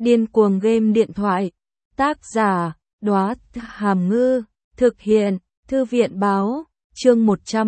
Điên cuồng game điện thoại. Tác giả, Đóa Hàm Ngư. Thực hiện, Thư viện báo. Chương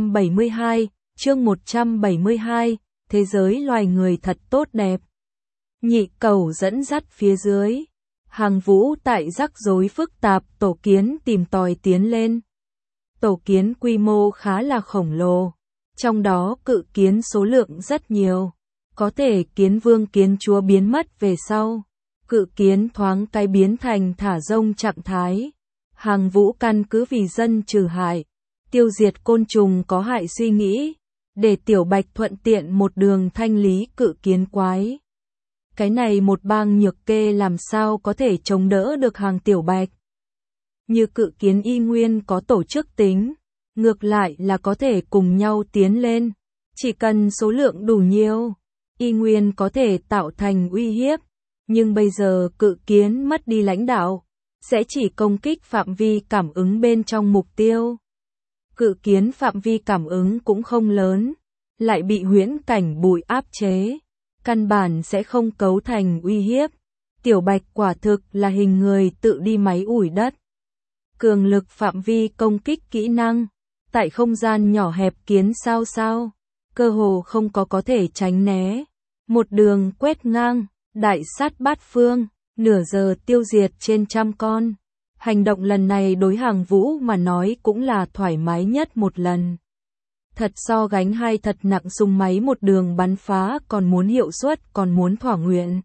172, Thế giới loài người thật tốt đẹp. Nhị Cẩu dẫn dắt phía dưới. Hàng Vũ tại rắc rối phức tạp, tổ kiến tìm tòi tiến lên. Tổ kiến quy mô khá là khổng lồ. Trong đó cự kiến số lượng rất nhiều. Có thể kiến vương kiến chúa biến mất về sau. Cự kiến thoáng cái biến thành thả rông trạng thái. Hàng Vũ căn cứ vì dân trừ hại, tiêu diệt côn trùng có hại suy nghĩ, để Tiểu Bạch thuận tiện một đường thanh lý cự kiến quái. Cái này một bang nhược kê làm sao có thể chống đỡ được hàng Tiểu Bạch. Như cự kiến y nguyên có tổ chức tính, ngược lại là có thể cùng nhau tiến lên, chỉ cần số lượng đủ nhiều, y nguyên có thể tạo thành uy hiếp. Nhưng bây giờ cự kiến mất đi lãnh đạo, sẽ chỉ công kích phạm vi cảm ứng bên trong mục tiêu. Cự kiến phạm vi cảm ứng cũng không lớn, lại bị huyễn cảnh bụi áp chế, căn bản sẽ không cấu thành uy hiếp. Tiểu Bạch quả thực là hình người tự đi máy ủi đất. Cường lực phạm vi công kích kỹ năng, tại không gian nhỏ hẹp kiến sao, cơ hồ không có thể tránh né. Một đường quét ngang, đại sát bát phương, nửa giờ tiêu diệt trên trăm con. Hành động lần này đối Hàng Vũ mà nói cũng là thoải mái nhất một lần. Thật so gánh hai thật nặng súng máy một đường bắn phá còn muốn hiệu suất, còn muốn thỏa nguyện.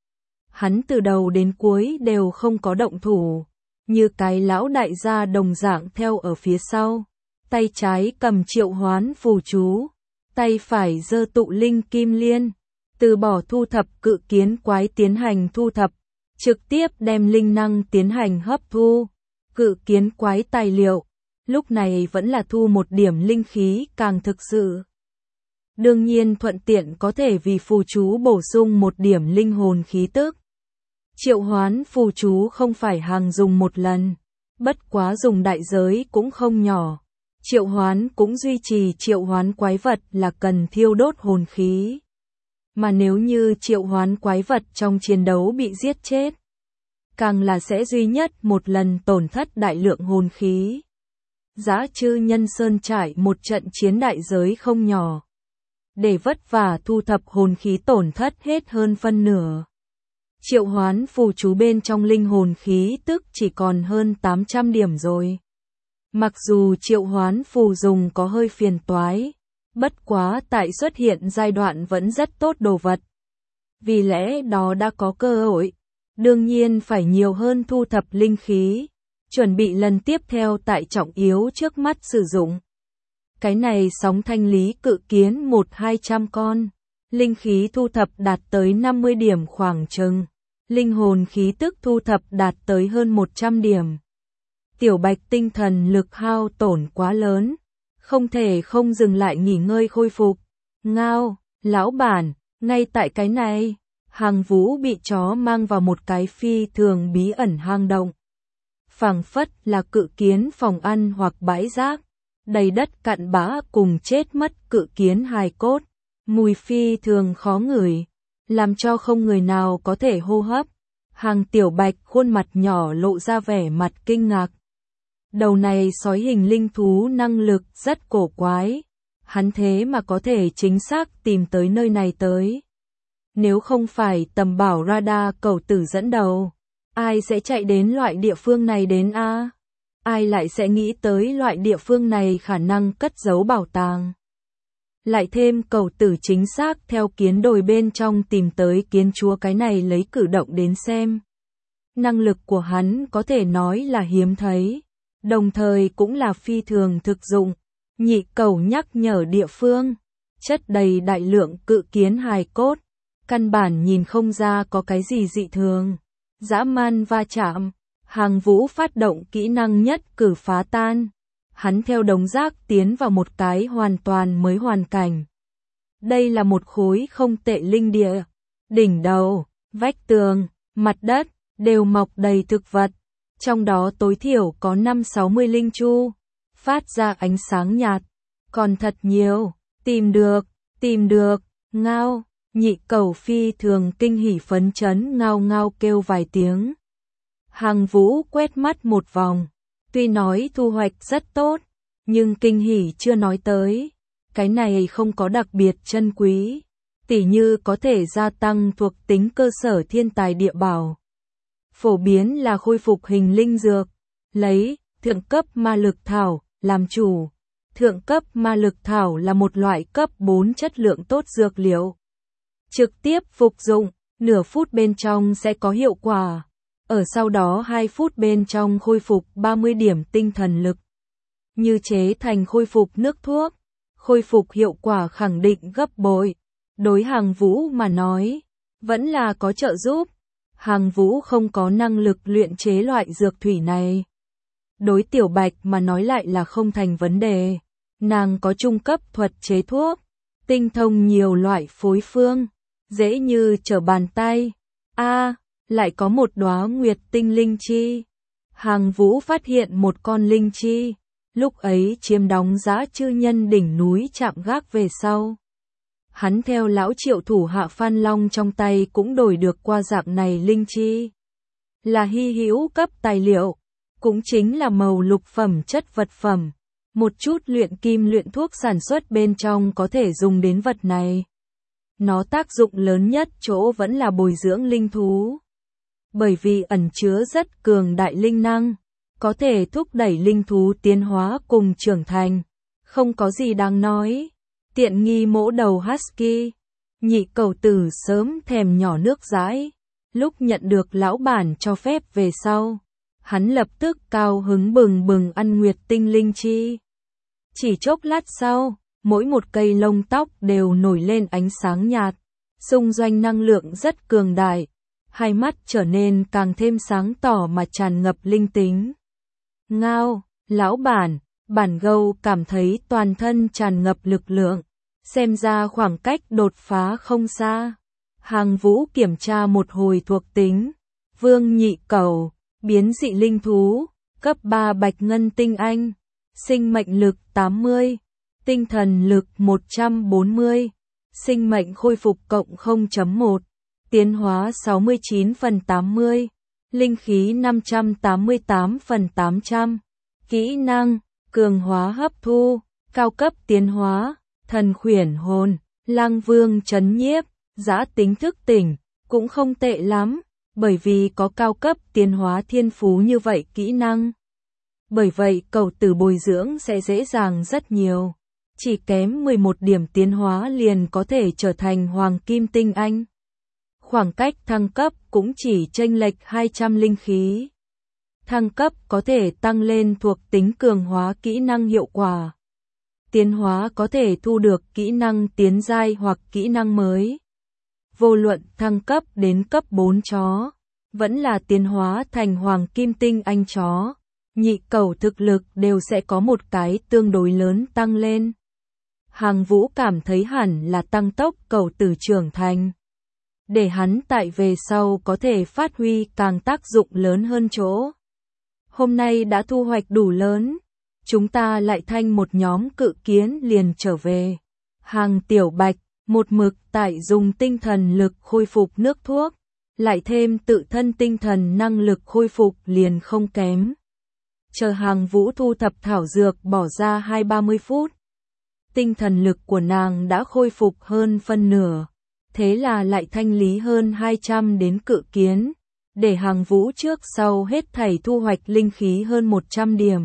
Hắn từ đầu đến cuối đều không có động thủ, như cái lão đại gia đồng dạng theo ở phía sau. Tay trái cầm triệu hoán phù chú, tay phải giơ tụ linh kim liên, từ bỏ thu thập cự kiến quái tiến hành thu thập, trực tiếp đem linh năng tiến hành hấp thu. Cự kiến quái tài liệu, lúc này vẫn là thu một điểm linh khí càng thực sự. Đương nhiên thuận tiện có thể vì phù chú bổ sung một điểm linh hồn khí tức. Triệu hoán phù chú không phải hàng dùng một lần, bất quá dùng đại giới cũng không nhỏ. Triệu hoán cũng duy trì triệu hoán quái vật là cần thiêu đốt hồn khí. Mà nếu như triệu hoán quái vật trong chiến đấu bị giết chết, càng là sẽ duy nhất một lần tổn thất đại lượng hồn khí. Dã Trư Nhân Sơn trải một trận chiến đại giới không nhỏ, để vất vả thu thập hồn khí tổn thất hết hơn phân nửa. Triệu hoán phù chú bên trong linh hồn khí tức chỉ còn hơn 800 điểm rồi. Mặc dù triệu hoán phù dùng có hơi phiền toái, bất quá tại xuất hiện giai đoạn vẫn rất tốt đồ vật. Vì lẽ đó đã có cơ hội, đương nhiên phải nhiều hơn thu thập linh khí, chuẩn bị lần tiếp theo tại trọng yếu trước mắt sử dụng. Cái này sóng thanh lý cự kiến 1-200 con, linh khí thu thập đạt tới 50 điểm khoảng chừng, linh hồn khí tức thu thập đạt tới hơn 100 điểm. Tiểu Bạch tinh thần lực hao tổn quá lớn, không thể không dừng lại nghỉ ngơi khôi phục. Ngao, lão bản, ngay tại cái này, Hàng Vũ bị chó mang vào một cái phi thường bí ẩn hang động. Phảng phất là cự kiến phòng ăn hoặc bãi rác, đầy đất cặn bã cùng chết mất cự kiến hài cốt, mùi phi thường khó ngửi, làm cho không người nào có thể hô hấp. Hàng Tiểu Bạch khuôn mặt nhỏ lộ ra vẻ mặt kinh ngạc. Đầu này sói hình linh thú năng lực rất cổ quái, hắn thế mà có thể chính xác tìm tới nơi này tới. Nếu không phải tầm bảo radar cẩu tử dẫn đầu, ai sẽ chạy đến loại địa phương này đến a? Ai lại sẽ nghĩ tới loại địa phương này khả năng cất giấu bảo tàng? Lại thêm cẩu tử chính xác theo kiến đồi bên trong tìm tới kiến chúa, cái này lấy cử động đến xem. Năng lực của hắn có thể nói là hiếm thấy, đồng thời cũng là phi thường thực dụng. Nhị Cẩu nhắc nhở địa phương, chất đầy đại lượng cự kiến hài cốt, căn bản nhìn không ra có cái gì dị thường. Dã man va chạm, Hàng Vũ phát động kỹ năng nhất cử phá tan. Hắn theo đống rác tiến vào một cái hoàn toàn mới hoàn cảnh. Đây là một khối không tệ linh địa, đỉnh đầu, vách tường, mặt đất đều mọc đầy thực vật, trong đó tối thiểu có 5-60 linh chu, phát ra ánh sáng nhạt, còn thật nhiều. Tìm được, ngao, Nhị Cẩu phi thường kinh hỉ phấn chấn ngao ngao kêu vài tiếng. Hằng Vũ quét mắt một vòng, tuy nói thu hoạch rất tốt, nhưng kinh hỉ chưa nói tới. Cái này không có đặc biệt chân quý, tỉ như có thể gia tăng thuộc tính cơ sở thiên tài địa bảo. Phổ biến là khôi phục hình linh dược, lấy thượng cấp ma lực thảo làm chủ. Thượng cấp ma lực thảo là một loại cấp 4 chất lượng tốt dược liệu. Trực tiếp phục dụng, nửa phút bên trong sẽ có hiệu quả. Ở sau đó 2 phút bên trong khôi phục 30 điểm tinh thần lực. Như chế thành khôi phục nước thuốc, khôi phục hiệu quả khẳng định gấp bội. Đối Hằng Vũ mà nói, vẫn là có trợ giúp. Hằng Vũ không có năng lực luyện chế loại dược thủy này. Đối Tiểu Bạch mà nói lại là không thành vấn đề. Nàng có trung cấp thuật chế thuốc, tinh thông nhiều loại phối phương, dễ như trở bàn tay. Lại có một đóa nguyệt tinh linh chi. Hằng Vũ phát hiện một con linh chi, lúc ấy chiếm đóng Dã Chư Nhân đỉnh núi chạm gác về sau. Hắn theo lão Triệu thủ hạ Phan Long trong tay cũng đổi được qua dạng này linh chi. Là hy hữu cấp tài liệu, cũng chính là màu lục phẩm chất vật phẩm. Một chút luyện kim luyện thuốc sản xuất bên trong có thể dùng đến vật này. Nó tác dụng lớn nhất chỗ vẫn là bồi dưỡng linh thú. Bởi vì ẩn chứa rất cường đại linh năng, có thể thúc đẩy linh thú tiến hóa cùng trưởng thành. Không có gì đáng nói. Tiện nghi mỗ đầu husky. Nhị Cẩu tử sớm thèm nhỏ nước dãi. Lúc nhận được lão bản cho phép về sau, hắn lập tức cao hứng bừng bừng ăn nguyệt tinh linh chi. Chỉ chốc lát sau, mỗi một cây lông tóc đều nổi lên ánh sáng nhạt, xung doanh năng lượng rất cường đại, hai mắt trở nên càng thêm sáng tỏ mà tràn ngập linh tính. Ngao, lão bản gâu cảm thấy toàn thân tràn ngập lực lượng, xem ra khoảng cách đột phá không xa. Hằng Vũ kiểm tra một hồi thuộc tính, Vương Nhị Cẩu, biến dị linh thú, cấp 3 bạch ngân tinh anh, sinh mệnh lực 80, tinh thần lực 140, sinh mệnh khôi phục cộng 0.1, tiến hóa 69/80, linh khí 588/800, kỹ năng, cường hóa hấp thu, cao cấp tiến hóa, thần khuyển hồn, lang vương trấn nhiếp, giã tính thức tỉnh, cũng không tệ lắm, bởi vì có cao cấp tiến hóa thiên phú như vậy kỹ năng. Bởi vậy cẩu tử bồi dưỡng sẽ dễ dàng rất nhiều. Chỉ kém 11 điểm tiến hóa liền có thể trở thành hoàng kim tinh anh. Khoảng cách thăng cấp cũng chỉ chênh lệch 200 linh khí. Thăng cấp có thể tăng lên thuộc tính cường hóa kỹ năng hiệu quả. Tiến hóa có thể thu được kỹ năng tiến giai hoặc kỹ năng mới. Vô luận thăng cấp đến cấp 4 chó, vẫn là tiến hóa thành hoàng kim tinh anh chó, Nhị Cẩu thực lực đều sẽ có một cái tương đối lớn tăng lên. Hằng Vũ cảm thấy hẳn là tăng tốc cẩu tử trưởng thành, để hắn tại về sau có thể phát huy càng tác dụng lớn hơn chỗ. Hôm nay đã thu hoạch đủ lớn, chúng ta lại thanh một nhóm cự kiến liền trở về. Hàng Tiểu Bạch, một mực tại dùng tinh thần lực khôi phục nước thuốc, lại thêm tự thân tinh thần năng lực khôi phục liền không kém. Chờ Hằng Vũ thu thập thảo dược bỏ ra 20-30 phút. Tinh thần lực của nàng đã khôi phục hơn phân nửa, thế là lại thanh lý hơn 200 đến cự kiến, để Hằng Vũ trước sau hết thảy thu hoạch linh khí hơn 100 điểm.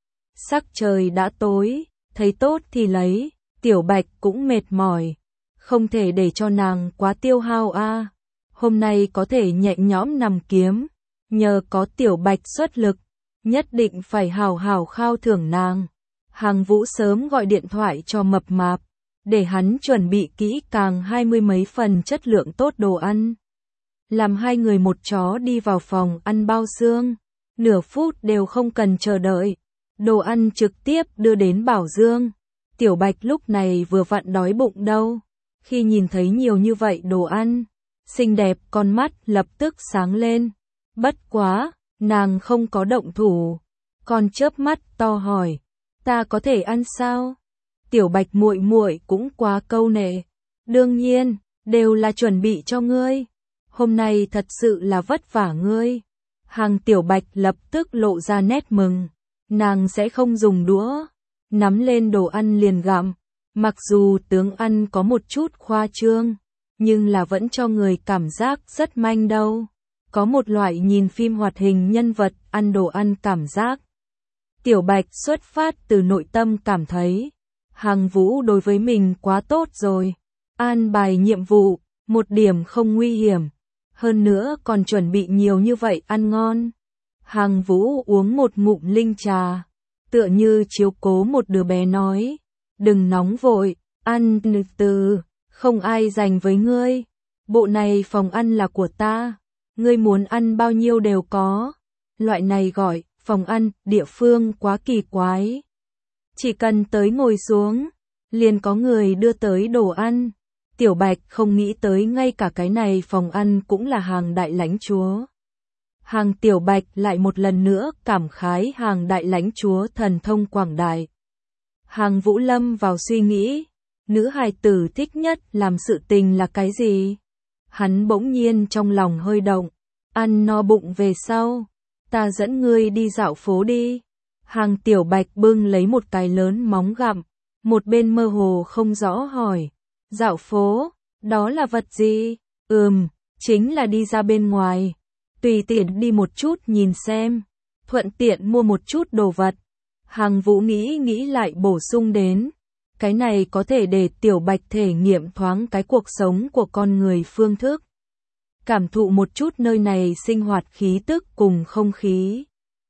Sắc trời đã tối, thấy tốt thì lấy, Tiểu Bạch cũng mệt mỏi, không thể để cho nàng quá tiêu hao a. Hôm nay có thể nhẹ nhõm nằm kiếm, nhờ có Tiểu Bạch xuất lực, nhất định phải hào hào khao thưởng nàng. Hằng Vũ sớm gọi điện thoại cho Mập Mạp, để hắn chuẩn bị kỹ càng 20 mấy phần chất lượng tốt đồ ăn. Làm hai người một chó đi vào phòng ăn bao xương, nửa phút đều không cần chờ đợi. Đồ ăn trực tiếp đưa đến Bảo Dương. Tiểu Bạch lúc này vừa vặn đói bụng đâu. Khi nhìn thấy nhiều như vậy đồ ăn, xinh đẹp con mắt lập tức sáng lên. Bất quá, nàng không có động thủ. Còn chớp mắt to hỏi, ta có thể ăn sao? Tiểu Bạch muội muội cũng quá câu nệ. Đương nhiên, đều là chuẩn bị cho ngươi. Hôm nay thật sự là vất vả ngươi. Hàng Tiểu Bạch lập tức lộ ra nét mừng. Nàng sẽ không dùng đũa, nắm lên đồ ăn liền gặm. Mặc dù tướng ăn có một chút khoa trương, nhưng là vẫn cho người cảm giác rất manh đâu. Có một loại nhìn phim hoạt hình nhân vật ăn đồ ăn cảm giác. Tiểu Bạch xuất phát từ nội tâm cảm thấy, Hàng Vũ đối với mình quá tốt rồi. An bài nhiệm vụ, một điểm không nguy hiểm. Hơn nữa còn chuẩn bị nhiều như vậy ăn ngon. Hàng Vũ uống một ngụm linh trà, tựa như chiếu cố một đứa bé nói. Đừng nóng vội, ăn từ, không ai dành với ngươi. Bộ này phòng ăn là của ta, ngươi muốn ăn bao nhiêu đều có. Loại này gọi phòng ăn, địa phương quá kỳ quái. Chỉ cần tới ngồi xuống, liền có người đưa tới đồ ăn. Tiểu Bạch không nghĩ tới ngay cả cái này phòng ăn cũng là Hàng Đại Lãnh Chúa. Hàng Tiểu Bạch lại một lần nữa cảm khái Hàng Đại Lãnh Chúa thần thông quảng đại. Hàng Vũ lâm vào suy nghĩ, nữ hài tử thích nhất làm sự tình là cái gì? Hắn bỗng nhiên trong lòng hơi động, ăn no bụng về sau, ta dẫn ngươi đi dạo phố đi. Hàng Tiểu Bạch bưng lấy một cái lớn móng gặm, một bên mơ hồ không rõ hỏi, dạo phố, đó là vật gì? Chính là đi ra bên ngoài, tùy tiện đi một chút nhìn xem, thuận tiện mua một chút đồ vật. Hàng Vũ nghĩ lại bổ sung đến, cái này có thể để Tiểu Bạch thể nghiệm thoáng cái cuộc sống của con người phương thức. Cảm thụ một chút nơi này sinh hoạt khí tức cùng không khí.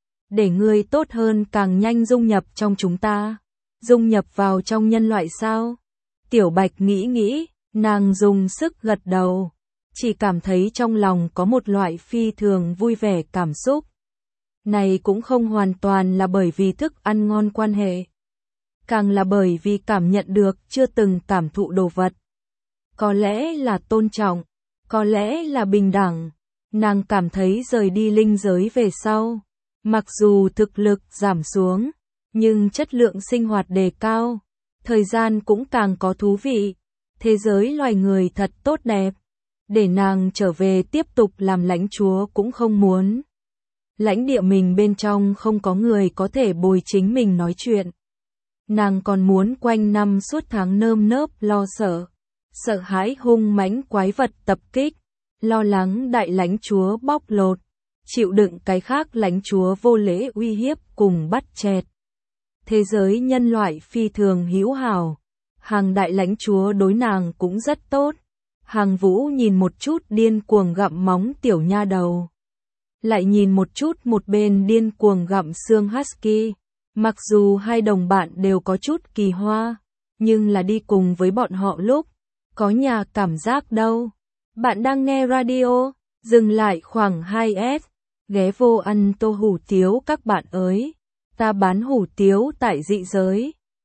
Để ngươi tốt hơn càng nhanh dung nhập trong chúng ta. Dung nhập vào trong nhân loại sao? Tiểu Bạch nghĩ, nàng dùng sức gật đầu. Chỉ cảm thấy trong lòng có một loại phi thường vui vẻ cảm xúc. Này cũng không hoàn toàn là bởi vì thức ăn ngon quan hệ. Càng là bởi vì cảm nhận được chưa từng cảm thụ đồ vật. Có lẽ là tôn trọng, có lẽ là bình đẳng. Nàng cảm thấy rời đi linh giới về sau, mặc dù thực lực giảm xuống, nhưng chất lượng sinh hoạt đề cao, thời gian cũng càng có thú vị. Thế giới loài người thật tốt đẹp. Để nàng trở về tiếp tục làm lãnh chúa cũng không muốn. Lãnh địa mình bên trong không có người có thể bồi chính mình nói chuyện. Nàng còn muốn quanh năm suốt tháng nơm nớp lo sợ. Sợ hãi hung mãnh quái vật tập kích. Lo lắng đại lãnh chúa bóc lột. Chịu đựng cái khác lãnh chúa vô lễ uy hiếp cùng bắt chẹt. Thế giới nhân loại phi thường hữu hảo. Hàng đại lãnh chúa đối nàng cũng rất tốt. Hàng Vũ nhìn một chút điên cuồng gặm móng tiểu nha đầu. Lại nhìn một chút một bên điên cuồng gặm xương husky. Mặc dù hai đồng bạn đều có chút kỳ hoa, nhưng là đi cùng với bọn họ lúc, có nhà cảm giác đâu. Bạn đang nghe radio, dừng lại khoảng 2S, ghé vô ăn tô hủ tiếu các bạn ơi. Ta bán hủ tiếu tại dị giới.